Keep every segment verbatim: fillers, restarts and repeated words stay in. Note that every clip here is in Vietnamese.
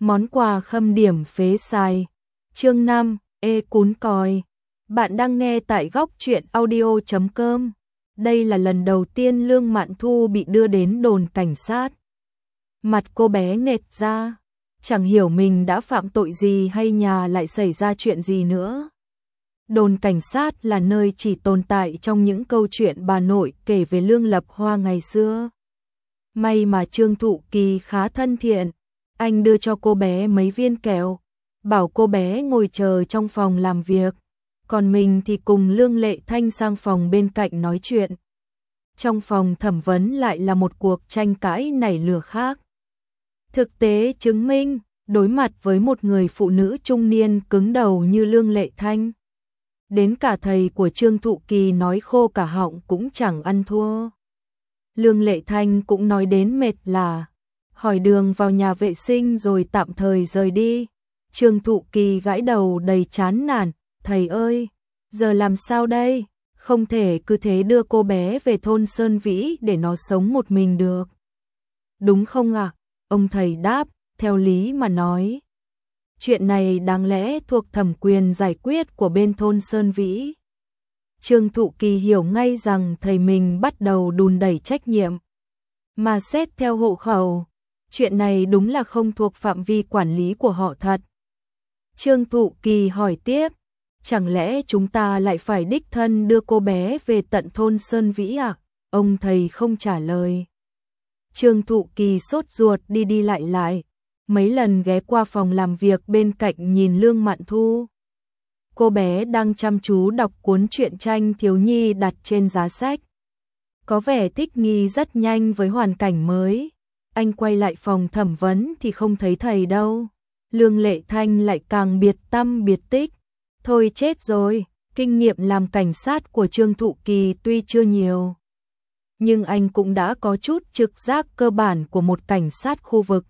Món quà khâm điểm phế sai. Chương năm, ê cún còi. Bạn đang nghe tại góc truyện audio chấm com. Đây là lần đầu tiên Lương Mạn Thu bị đưa đến đồn cảnh sát. Mặt cô bé nghệt ra, chẳng hiểu mình đã phạm tội gì hay nhà lại xảy ra chuyện gì nữa. Đồn cảnh sát là nơi chỉ tồn tại trong những câu chuyện bà nội kể về Lương Lập Hoa ngày xưa. May mà Trương Thụ Kỳ khá thân thiện, anh đưa cho cô bé mấy viên kẹo, bảo cô bé ngồi chờ trong phòng làm việc, còn mình thì cùng Lương Lệ Thanh sang phòng bên cạnh nói chuyện. Trong phòng thẩm vấn lại là một cuộc tranh cãi nảy lửa khác. Thực tế chứng minh, đối mặt với một người phụ nữ trung niên cứng đầu như Lương Lệ Thanh, đến cả thầy của Trương Thụ Kỳ nói khô cả họng cũng chẳng ăn thua. Lương Lệ Thanh cũng nói đến mệt là hỏi đường vào nhà vệ sinh rồi tạm thời rời đi. Trương Thụ Kỳ gãi đầu đầy chán nản, thầy ơi, giờ làm sao đây? Không thể cứ thế đưa cô bé về thôn Sơn Vĩ để nó sống một mình được. Đúng không ạ? À? Ông thầy đáp, theo lý mà nói, chuyện này đáng lẽ thuộc thẩm quyền giải quyết của bên thôn Sơn Vĩ. Trương Thụ Kỳ hiểu ngay rằng thầy mình bắt đầu đùn đẩy trách nhiệm. Mà xét theo hộ khẩu, chuyện này đúng là không thuộc phạm vi quản lý của họ thật. Trương Thụ Kỳ hỏi tiếp, chẳng lẽ chúng ta lại phải đích thân đưa cô bé về tận thôn Sơn Vĩ à? Ông thầy không trả lời. Trương Thụ Kỳ sốt ruột đi đi lại lại, mấy lần ghé qua phòng làm việc bên cạnh nhìn Lương Mạn Thu. Cô bé đang chăm chú đọc cuốn truyện tranh thiếu nhi đặt trên giá sách. Có vẻ thích nghi rất nhanh với hoàn cảnh mới. Anh quay lại phòng thẩm vấn thì không thấy thầy đâu. Lương Lệ Thanh lại càng biệt tăm biệt tích. Thôi chết rồi, kinh nghiệm làm cảnh sát của Trương Thụ Kỳ tuy chưa nhiều, nhưng anh cũng đã có chút trực giác cơ bản của một cảnh sát khu vực.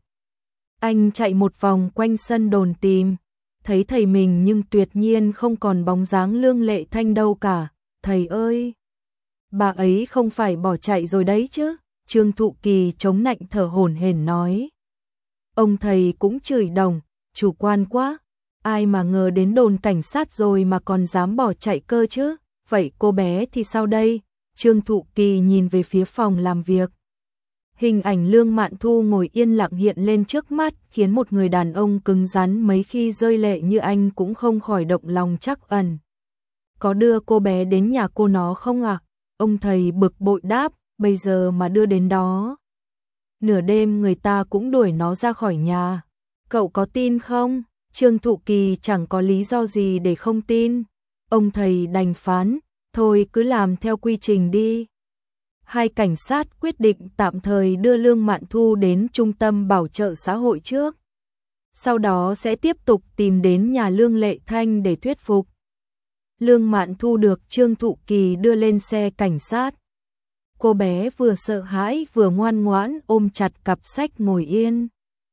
Anh chạy một vòng quanh sân đồn tìm, thấy thầy mình nhưng tuyệt nhiên không còn bóng dáng Lương Lệ Thanh đâu cả. Thầy ơi, bà ấy không phải bỏ chạy rồi đấy chứ? Trương Thụ Kỳ chống nạnh thở hổn hển nói. Ông thầy cũng chửi đồng, chủ quan quá, ai mà ngờ đến đồn cảnh sát rồi mà còn dám bỏ chạy cơ chứ? Vậy cô bé thì sao đây? Trương Thụ Kỳ nhìn về phía phòng làm việc. Hình ảnh Lương Mạn Thu ngồi yên lặng hiện lên trước mắt, khiến một người đàn ông cứng rắn mấy khi rơi lệ như anh cũng không khỏi động lòng trắc ẩn. Có đưa cô bé đến nhà cô nó không ạ? À? Ông thầy bực bội đáp, bây giờ mà đưa đến đó, nửa đêm người ta cũng đuổi nó ra khỏi nhà. Cậu có tin không? Trương Thụ Kỳ chẳng có lý do gì để không tin. Ông thầy đành phán, thôi cứ làm theo quy trình đi. Hai cảnh sát quyết định tạm thời đưa Lương Mạn Thu đến trung tâm bảo trợ xã hội trước. Sau đó sẽ tiếp tục tìm đến nhà Lương Lệ Thanh để thuyết phục. Lương Mạn Thu được Trương Thụ Kỳ đưa lên xe cảnh sát. Cô bé vừa sợ hãi vừa ngoan ngoãn ôm chặt cặp sách ngồi yên.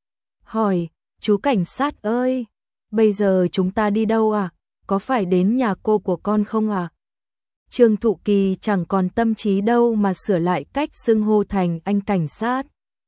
Hỏi, chú cảnh sát ơi, bây giờ chúng ta đi đâu à? Có phải đến nhà cô của con không à? Trương Thụ Kỳ chẳng còn tâm trí đâu mà sửa lại cách xưng hô thành anh cảnh sát.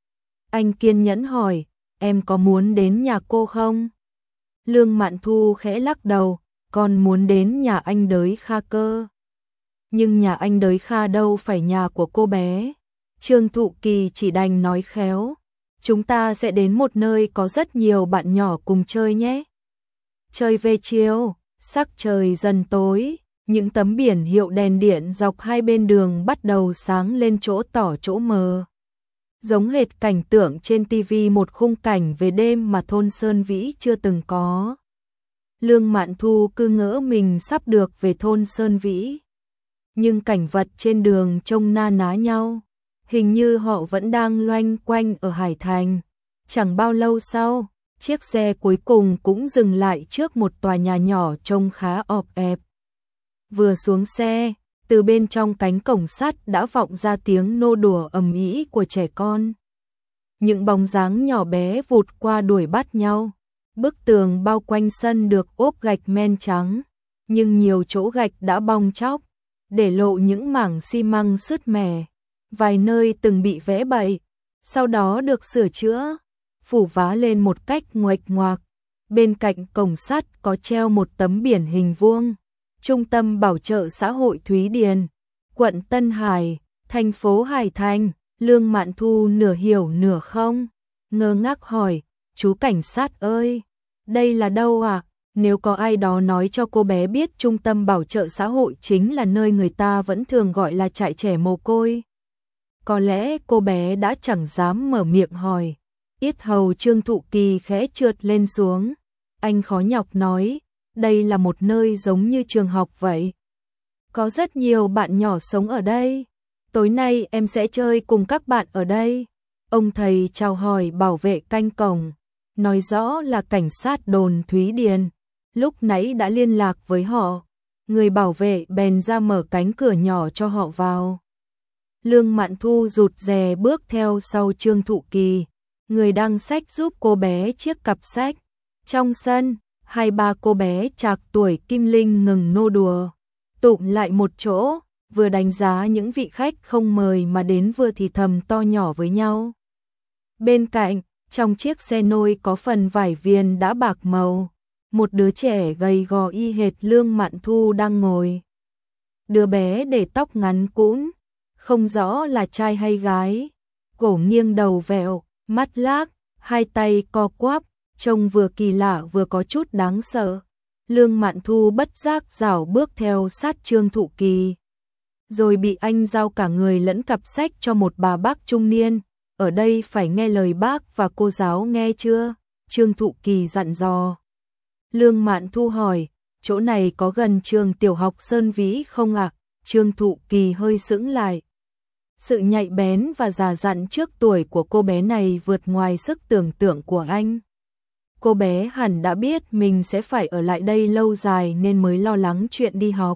Anh kiên nhẫn hỏi, em có muốn đến nhà cô không? Lương Mạn Thu khẽ lắc đầu, con muốn đến nhà anh Đới Kha cơ. Nhưng nhà anh Đới Kha đâu phải nhà của cô bé. Trương Thụ Kỳ chỉ đành nói khéo, chúng ta sẽ đến một nơi có rất nhiều bạn nhỏ cùng chơi nhé. Chơi về chiều, sắc trời dần tối, những tấm biển hiệu đèn điện dọc hai bên đường bắt đầu sáng lên chỗ tỏ chỗ mờ. Giống hệt cảnh tượng trên tivi, một khung cảnh về đêm mà thôn Sơn Vĩ chưa từng có. Lương Mạn Thu cứ ngỡ mình sắp được về thôn Sơn Vĩ. Nhưng cảnh vật trên đường trông na ná nhau. Hình như họ vẫn đang loanh quanh ở Hải Thành. Chẳng bao lâu sau, chiếc xe cuối cùng cũng dừng lại trước một tòa nhà nhỏ trông khá ọp ẹp. Vừa xuống xe, từ bên trong cánh cổng sắt đã vọng ra tiếng nô đùa ầm ĩ của trẻ con. Những bóng dáng nhỏ bé vụt qua đuổi bắt nhau. Bức tường bao quanh sân được ốp gạch men trắng, nhưng nhiều chỗ gạch đã bong tróc, để lộ những mảng xi măng sứt mẻ. Vài nơi từng bị vẽ bậy, sau đó được sửa chữa. phủ vá lên một cách nguệch ngoạc. Bên cạnh cổng sắt có treo một tấm biển hình vuông. Trung tâm Bảo trợ xã hội Thúy Điền, quận Tân Hải, thành phố Hải Thành. Lương Mạn Thu nửa hiểu nửa không, ngơ ngác hỏi, chú cảnh sát ơi, đây là đâu ạ? À? Nếu có ai đó nói cho cô bé biết Trung tâm Bảo trợ xã hội chính là nơi người ta vẫn thường gọi là trại trẻ mồ côi, có lẽ cô bé đã chẳng dám mở miệng hỏi. Yết hầu Trương Thụ Kỳ khẽ trượt lên xuống. Anh khó nhọc nói, đây là một nơi giống như trường học vậy. Có rất nhiều bạn nhỏ sống ở đây. Tối nay em sẽ chơi cùng các bạn ở đây. Ông thầy chào hỏi bảo vệ canh cổng, nói rõ là cảnh sát đồn Thúy Điền, lúc nãy đã liên lạc với họ. Người bảo vệ bèn ra mở cánh cửa nhỏ cho họ vào. Lương Mạn Thu rụt rè bước theo sau Trương Thụ Kỳ, người đang xách giúp cô bé chiếc cặp sách. Trong sân, hai ba cô bé trạc tuổi Kim Linh ngừng nô đùa, tụm lại một chỗ, vừa đánh giá những vị khách không mời mà đến vừa thì thầm to nhỏ với nhau. Bên cạnh, trong chiếc xe nôi có phần vải viền đã bạc màu, một đứa trẻ gầy gò y hệt Lương Mạn Thu đang ngồi. Đứa bé để tóc ngắn cũn, không rõ là trai hay gái, cổ nghiêng đầu vẹo, mắt lác, hai tay co quắp, trông vừa kỳ lạ vừa có chút đáng sợ. Lương Mạn Thu bất giác rảo bước theo sát Trương Thụ Kỳ, rồi bị anh giao cả người lẫn cặp sách cho một bà bác trung niên. Ở đây phải nghe lời bác và cô giáo nghe chưa? Trương Thụ Kỳ dặn dò. Lương Mạn Thu hỏi, chỗ này có gần trường tiểu học Sơn Vĩ không ạ? À? Trương Thụ Kỳ hơi sững lại. Sự nhạy bén và già dặn trước tuổi của cô bé này vượt ngoài sức tưởng tượng của anh. Cô bé hẳn đã biết mình sẽ phải ở lại đây lâu dài nên mới lo lắng chuyện đi học.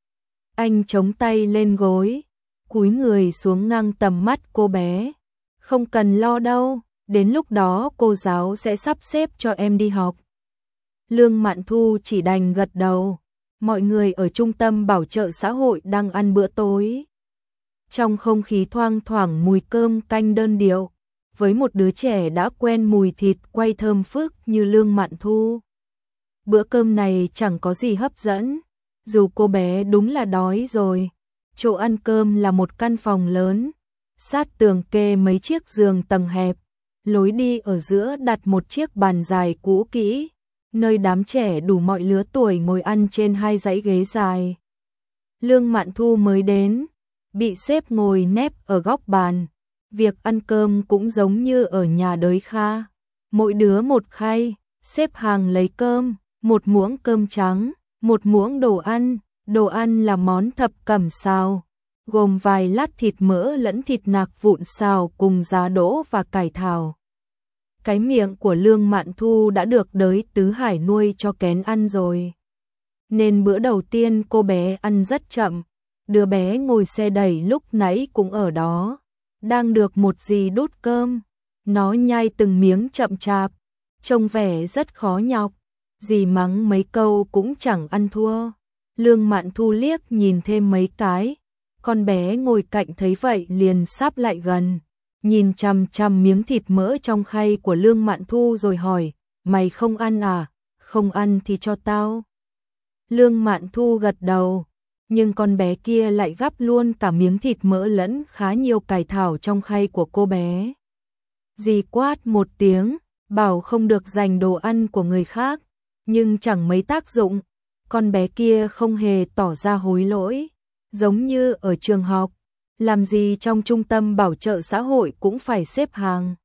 Anh chống tay lên gối, cúi người xuống ngang tầm mắt cô bé. Không cần lo đâu, đến lúc đó cô giáo sẽ sắp xếp cho em đi học. Lương Mạn Thu chỉ đành gật đầu. Mọi người ở trung tâm bảo trợ xã hội đang ăn bữa tối. Trong không khí thoang thoảng mùi cơm canh đơn điệu, với một đứa trẻ đã quen mùi thịt quay thơm phức như Lương Mạn Thu. Bữa cơm này chẳng có gì hấp dẫn, dù cô bé đúng là đói rồi. Chỗ ăn cơm là một căn phòng lớn, sát tường kê mấy chiếc giường tầng hẹp, lối đi ở giữa đặt một chiếc bàn dài cũ kỹ, nơi đám trẻ đủ mọi lứa tuổi ngồi ăn trên hai dãy ghế dài. Lương Mạn Thu mới đến, bị xếp ngồi nép ở góc bàn. Việc ăn cơm cũng giống như ở nhà đới Kha, mỗi đứa một khay, xếp hàng lấy cơm, một muỗng cơm trắng, một muỗng đồ ăn. Đồ ăn là món thập cẩm xào, gồm vài lát thịt mỡ lẫn thịt nạc vụn xào cùng giá đỗ và cải thảo. Cái miệng của Lương Mạn Thu đã được đới Tứ Hải nuôi cho kén ăn rồi, nên bữa đầu tiên cô bé ăn rất chậm. Đứa bé ngồi xe đẩy lúc nãy cũng ở đó, đang được một dì đút cơm. Nó nhai từng miếng chậm chạp, trông vẻ rất khó nhọc. Dì mắng mấy câu cũng chẳng ăn thua. Lương Mạn Thu liếc nhìn thêm mấy cái, con bé ngồi cạnh thấy vậy liền sáp lại gần, nhìn chằm chằm miếng thịt mỡ trong khay của Lương Mạn Thu rồi hỏi, mày không ăn à? Không ăn thì cho tao. Lương Mạn Thu gật đầu, nhưng con bé kia lại gắp luôn cả miếng thịt mỡ lẫn khá nhiều cải thảo trong khay của cô bé. Dì quát một tiếng, bảo không được giành đồ ăn của người khác, nhưng chẳng mấy tác dụng. Con bé kia không hề tỏ ra hối lỗi, giống như ở trường học, làm gì trong trung tâm bảo trợ xã hội cũng phải xếp hàng.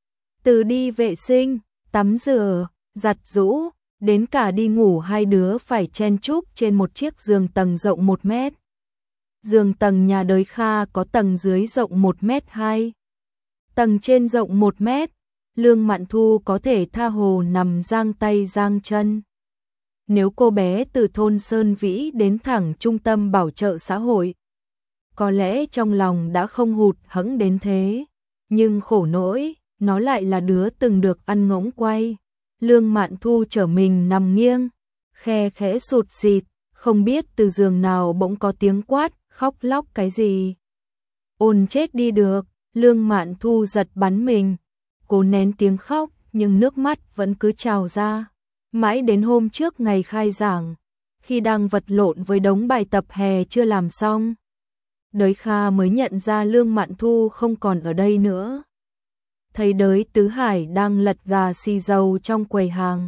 Từ đi vệ sinh, tắm rửa, giặt giũ, đến cả đi ngủ hai đứa phải chen chúc trên một chiếc giường tầng rộng một mét. Giường tầng nhà đới Kha có tầng dưới rộng một mét hai, tầng trên rộng một mét. Lương Mạn Thu có thể tha hồ nằm giang tay giang chân. Nếu cô bé từ thôn Sơn Vĩ đến thẳng trung tâm bảo trợ xã hội, có lẽ trong lòng đã không hụt hẫng đến thế. Nhưng khổ nỗi, nó lại là đứa từng được ăn ngỗng quay. Lương Mạn Thu trở mình nằm nghiêng, khe khẽ sụt xịt, không biết từ giường nào bỗng có tiếng quát, khóc lóc cái gì. Ôn chết đi được, Lương Mạn Thu giật bắn mình, cố nén tiếng khóc, nhưng nước mắt vẫn cứ trào ra. Mãi đến hôm trước ngày khai giảng, khi đang vật lộn với đống bài tập hè chưa làm xong, Đới Kha mới nhận ra Lương Mạn Thu không còn ở đây nữa. Thấy Đới Tứ Hải đang lật gà xì dầu trong quầy hàng.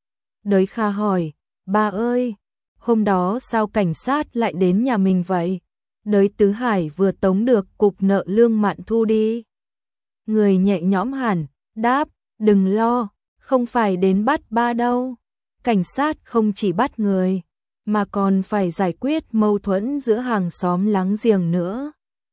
Đới Kha hỏi, ba ơi, hôm đó sao cảnh sát lại đến nhà mình vậy? Đới Tứ Hải vừa tống được cục nợ Lương Mạn Thu đi. Người nhẹ nhõm hẳn, đáp, đừng lo, không phải đến bắt ba đâu. Cảnh sát không chỉ bắt người, mà còn phải giải quyết mâu thuẫn giữa hàng xóm láng giềng nữa.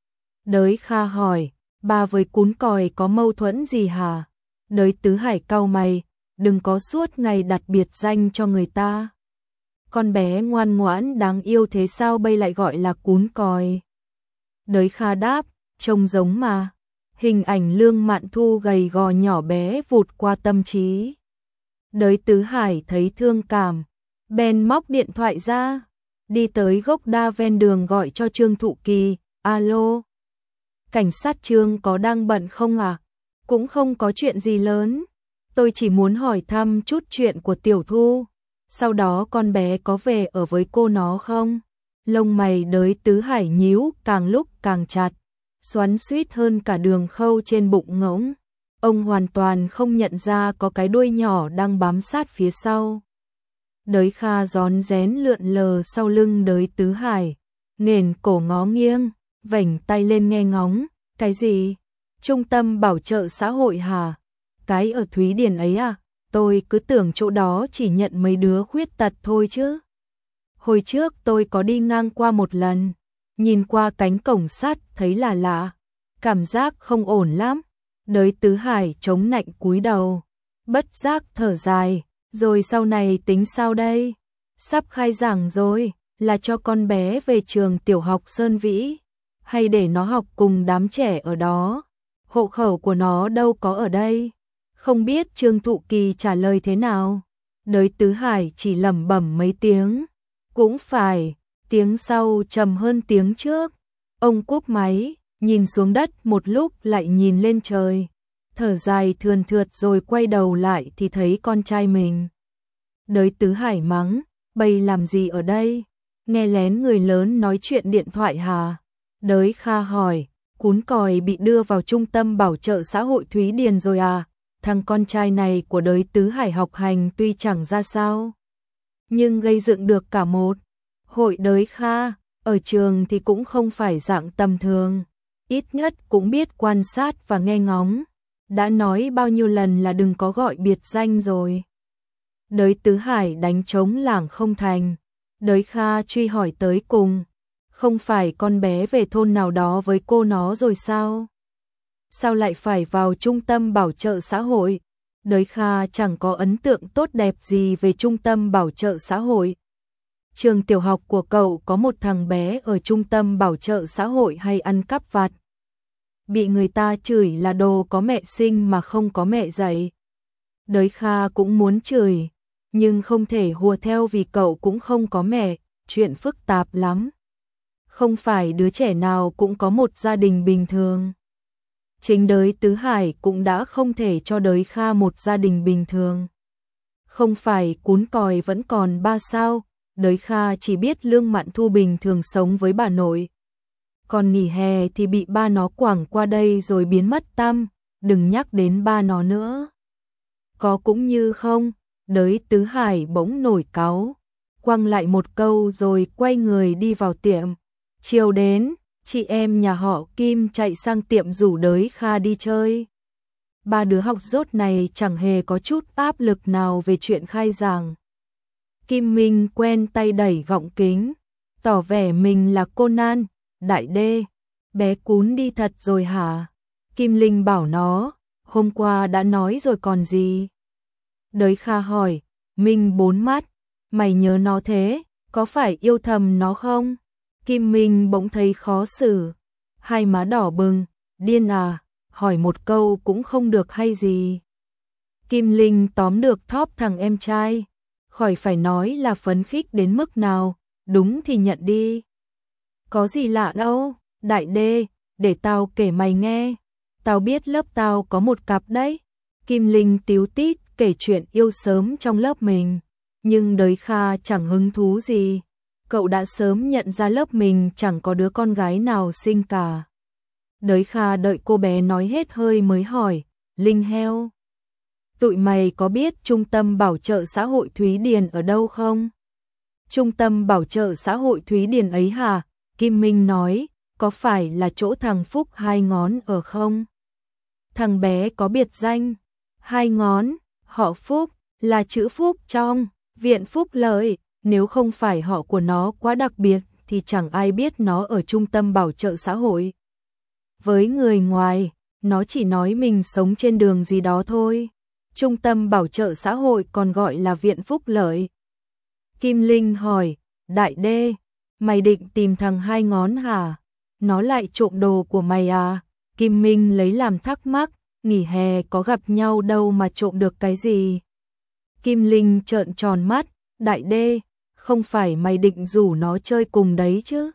Đới Kha hỏi, ba với cún còi có mâu thuẫn gì hả? Đới Tứ Hải cau mày, đừng có suốt ngày đặt biệt danh cho người ta. Con bé ngoan ngoãn đáng yêu thế sao bây lại gọi là cún còi? Đới Kha đáp, trông giống mà. Hình ảnh Lương Mạn Thu gầy gò nhỏ bé vụt qua tâm trí. Đới Tứ Hải thấy thương cảm, bèn móc điện thoại ra, đi tới gốc đa ven đường gọi cho Trương Thụ Kỳ, alo. Cảnh sát Trương có đang bận không à? Cũng không có chuyện gì lớn, tôi chỉ muốn hỏi thăm chút chuyện của Tiểu Thu. Sau đó con bé có về ở với cô nó không? Lông mày Đới Tứ Hải nhíu càng lúc càng chặt, xoắn xuýt hơn cả đường khâu trên bụng ngỗng. Ông hoàn toàn không nhận ra có cái đuôi nhỏ đang bám sát phía sau. Đới Kha rón rén lượn lờ sau lưng Đới Tứ Hải, nghển cổ ngó nghiêng, vểnh tay lên nghe ngóng. Cái gì? Trung tâm bảo trợ xã hội hả? Cái ở Thúy Điền ấy à? Tôi cứ tưởng chỗ đó chỉ nhận mấy đứa khuyết tật thôi chứ. Hồi trước tôi có đi ngang qua một lần, nhìn qua cánh cổng sắt thấy là lạ, cảm giác không ổn lắm. Đới Tứ Hải chống nạnh cúi đầu, bất giác thở dài, rồi sau này tính sao đây? Sắp khai giảng rồi, là cho con bé về trường tiểu học Sơn Vĩ, hay để nó học cùng đám trẻ ở đó? Hộ khẩu của nó đâu có ở đây. Không biết Trương Thụ Kỳ trả lời thế nào. Đới Tứ Hải chỉ lẩm bẩm mấy tiếng. Cũng phải, tiếng sau trầm hơn tiếng trước. Ông cúp máy, nhìn xuống đất một lúc lại nhìn lên trời. Thở dài thườn thượt rồi quay đầu lại thì thấy con trai mình. Đới Tứ Hải mắng, bày làm gì ở đây? Nghe lén người lớn nói chuyện điện thoại hả? Đới Kha hỏi, cún còi bị đưa vào trung tâm bảo trợ xã hội Thúy Điền rồi à? Thằng con trai này của Đới Tứ Hải học hành tuy chẳng ra sao, nhưng gây dựng được cả một hội Đới Kha, ở trường thì cũng không phải dạng tầm thường, ít nhất cũng biết quan sát và nghe ngóng. Đã nói bao nhiêu lần là đừng có gọi biệt danh rồi. Đới Tứ Hải đánh trống lảng không thành. Đới Kha truy hỏi tới cùng, không phải con bé về thôn nào đó với cô nó rồi sao? Sao lại phải vào trung tâm bảo trợ xã hội? Đới Kha chẳng có ấn tượng tốt đẹp gì về trung tâm bảo trợ xã hội. Trường tiểu học của cậu có một thằng bé ở trung tâm bảo trợ xã hội hay ăn cắp vặt, bị người ta chửi là đồ có mẹ sinh mà không có mẹ dạy. Đới Kha cũng muốn chửi, nhưng không thể hùa theo vì cậu cũng không có mẹ, chuyện phức tạp lắm. Không phải đứa trẻ nào cũng có một gia đình bình thường. Chính Đới Tứ Hải cũng đã không thể cho Đới Kha một gia đình bình thường. Không phải cún còi vẫn còn ba sao, Đới Kha chỉ biết Lương Mạn Thu bình thường sống với bà nội. Còn nghỉ hè thì bị ba nó quẳng qua đây rồi biến mất tăm, đừng nhắc đến ba nó nữa. Có cũng như không, Đới Tứ Hải bỗng nổi cáu, quăng lại một câu rồi quay người đi vào tiệm. Chiều đến, chị em nhà họ Kim chạy sang tiệm rủ Đới Kha đi chơi. Ba đứa học dốt này chẳng hề có chút áp lực nào về chuyện khai giảng. Kim Minh quen tay đẩy gọng kính, tỏ vẻ mình là Conan, đại đê. Bé cún đi thật rồi hả? Kim Linh bảo nó, hôm qua đã nói rồi còn gì? Đới Kha hỏi, Minh bốn mắt, mày nhớ nó thế, có phải yêu thầm nó không? Kim Minh bỗng thấy khó xử, hai má đỏ bừng, điên à, hỏi một câu cũng không được hay gì. Kim Linh tóm được thóp thằng em trai, khỏi phải nói là phấn khích đến mức nào, đúng thì nhận đi. Có gì lạ đâu, đại đê, để tao kể mày nghe, tao biết lớp tao có một cặp đấy. Kim Linh tíu tít kể chuyện yêu sớm trong lớp mình, nhưng Đới Kha chẳng hứng thú gì. Cậu đã sớm nhận ra lớp mình chẳng có đứa con gái nào xinh cả. Đới Kha đợi cô bé nói hết hơi mới hỏi, Linh heo, tụi mày có biết trung tâm bảo trợ xã hội Thúy Điền ở đâu không? Trung tâm bảo trợ xã hội Thúy Điền ấy hả? Kim Minh nói, có phải là chỗ thằng Phúc hai ngón ở không? Thằng bé có biệt danh hai ngón, họ Phúc, là chữ Phúc trong Viện Phúc Lợi. Nếu không phải họ của nó quá đặc biệt thì chẳng ai biết nó ở trung tâm bảo trợ xã hội. Với người ngoài, nó chỉ nói mình sống trên đường gì đó thôi. Trung tâm bảo trợ xã hội còn gọi là Viện Phúc Lợi. Kim Linh hỏi, Đại Đê, mày định tìm thằng hai ngón hả? Nó lại trộm đồ của mày à? Kim Minh lấy làm thắc mắc, nghỉ hè có gặp nhau đâu mà trộm được cái gì? Kim Linh trợn tròn mắt, Đại Đê, không phải mày định rủ nó chơi cùng đấy chứ?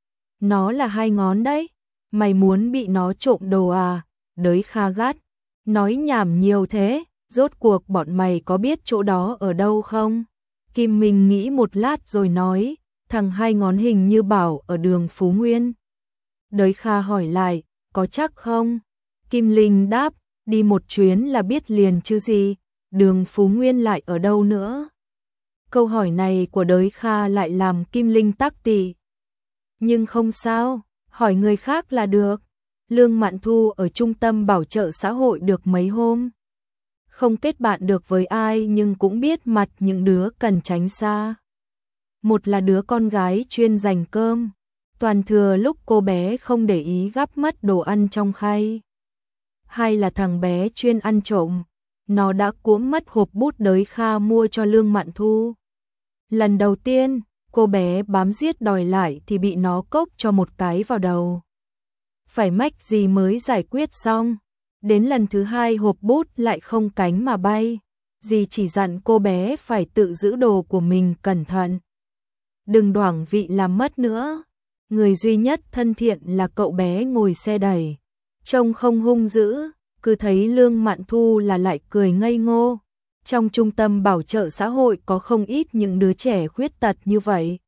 Nó là hai ngón đấy, mày muốn bị nó trộm đồ à? Đới Kha gắt, nói nhảm nhiều thế, rốt cuộc bọn mày có biết chỗ đó ở đâu không? Kim Minh nghĩ một lát rồi nói, thằng hai ngón hình như bảo ở đường Phú Nguyên. Đới Kha hỏi lại, có chắc không? Kim Linh đáp, đi một chuyến là biết liền chứ gì, đường Phú Nguyên lại ở đâu nữa? Câu hỏi này của Đới Kha lại làm Kim Linh tắc tị. Nhưng không sao, hỏi người khác là được. Lương Mạn Thu ở trung tâm bảo trợ xã hội được mấy hôm. Không kết bạn được với ai nhưng cũng biết mặt những đứa cần tránh xa. Một là đứa con gái chuyên dành cơm, toàn thừa lúc cô bé không để ý gắp mất đồ ăn trong khay. Hai là thằng bé chuyên ăn trộm, nó đã cuỗm mất hộp bút Đới Kha mua cho Lương Mạn Thu. Lần đầu tiên, cô bé bám giết đòi lại thì bị nó cốc cho một cái vào đầu. Phải mách gì mới giải quyết xong. Đến lần thứ hai hộp bút lại không cánh mà bay. Dì chỉ dặn cô bé phải tự giữ đồ của mình cẩn thận. Đừng đoảng vị làm mất nữa. Người duy nhất thân thiện là cậu bé ngồi xe đẩy. Trông không hung dữ, cứ thấy Lương Mạn Thu là lại cười ngây ngô. Trong trung tâm bảo trợ xã hội có không ít những đứa trẻ khuyết tật như vậy.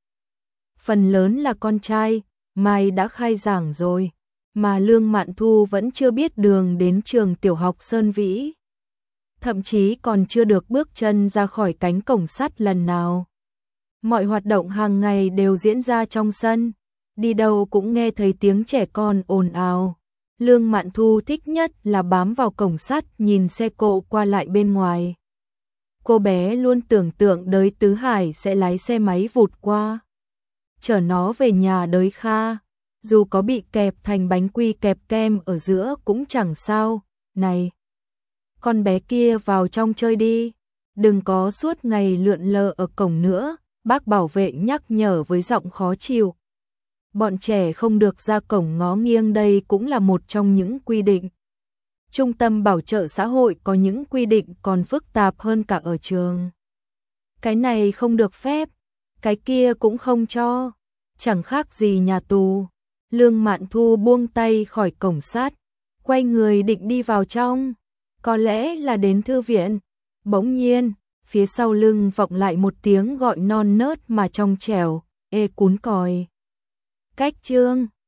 Phần lớn là con trai, Mai đã khai giảng rồi, mà Lương Mạn Thu vẫn chưa biết đường đến trường tiểu học Sơn Vĩ. Thậm chí còn chưa được bước chân ra khỏi cánh cổng sắt lần nào. Mọi hoạt động hàng ngày đều diễn ra trong sân, đi đâu cũng nghe thấy tiếng trẻ con ồn ào. Lương Mạn Thu thích nhất là bám vào cổng sắt nhìn xe cộ qua lại bên ngoài. Cô bé luôn tưởng tượng Đới Tứ Hải sẽ lái xe máy vụt qua, chở nó về nhà Đới Kha, dù có bị kẹp thành bánh quy kẹp kem ở giữa cũng chẳng sao. Này, con bé kia vào trong chơi đi, đừng có suốt ngày lượn lờ ở cổng nữa, bác bảo vệ nhắc nhở với giọng khó chịu. Bọn trẻ không được ra cổng ngó nghiêng, đây cũng là một trong những quy định. Trung tâm bảo trợ xã hội có những quy định còn phức tạp hơn cả ở trường. Cái này không được phép, cái kia cũng không cho, chẳng khác gì nhà tù. Lương Mạn Thu buông tay khỏi cổng sắt, quay người định đi vào trong, có lẽ là đến thư viện. Bỗng nhiên, phía sau lưng vọng lại một tiếng gọi non nớt mà trong trẻo, ê cún còi. Cách chương